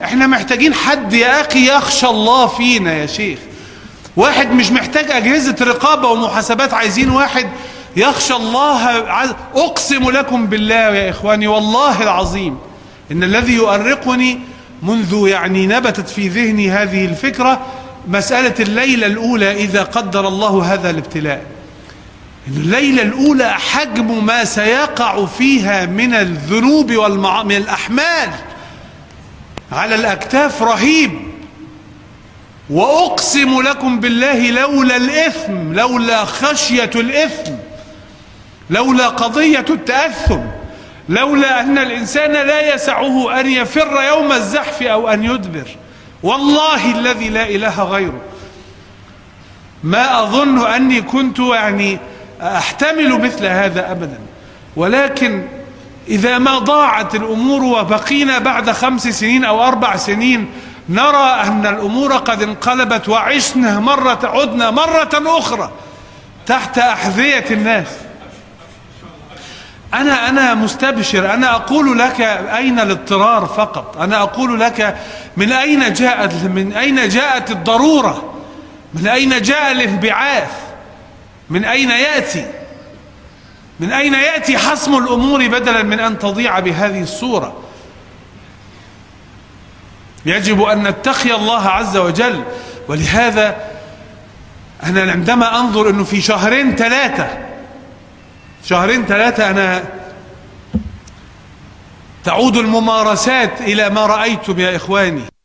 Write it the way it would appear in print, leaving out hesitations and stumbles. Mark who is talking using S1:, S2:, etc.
S1: احنا محتاجين حد يا اخي يخشى الله فينا يا شيخ. واحد مش محتاج اجهزة رقابة ومحاسبات، عايزين واحد يخشى الله. اقسم لكم بالله يا اخواني والله العظيم ان الذي يؤرقني منذ نبتت في ذهني هذه الفكرة مسألة الليلة الاولى اذا قدر الله هذا الابتلاء. الليلة الاولى حجم ما سيقع فيها من الذنوب من الاحمال على الاكتاف رهيب. واقسم لكم بالله لولا الاثم، لولا خشية الاثم، لولا قضية التأثم، لولا ان الانسان لا يسعه ان يفر يوم الزحف او ان يدبر، والله الذي لا اله غيره ما اظن اني كنت احتمل مثل هذا ابدا. ولكن اذا ما ضاعت الامور وبقينا بعد 5 سنين او 4 سنين نرى ان الامور قد انقلبت وعشنا عدنا مرة اخرى تحت احذية الناس. انا مستبشر. انا اقول لك اين الاضطرار فقط. انا اقول لك من اين جاءت الضرورة، من اين جاء الانبعاث، من اين يأتي حسم الامور بدلا من ان تضيع بهذه الصورة. يجب ان نتقي الله عز وجل. ولهذا انا عندما انظر انه في شهرين ثلاثة أنا تعود الممارسات إلى ما رأيتم يا إخواني.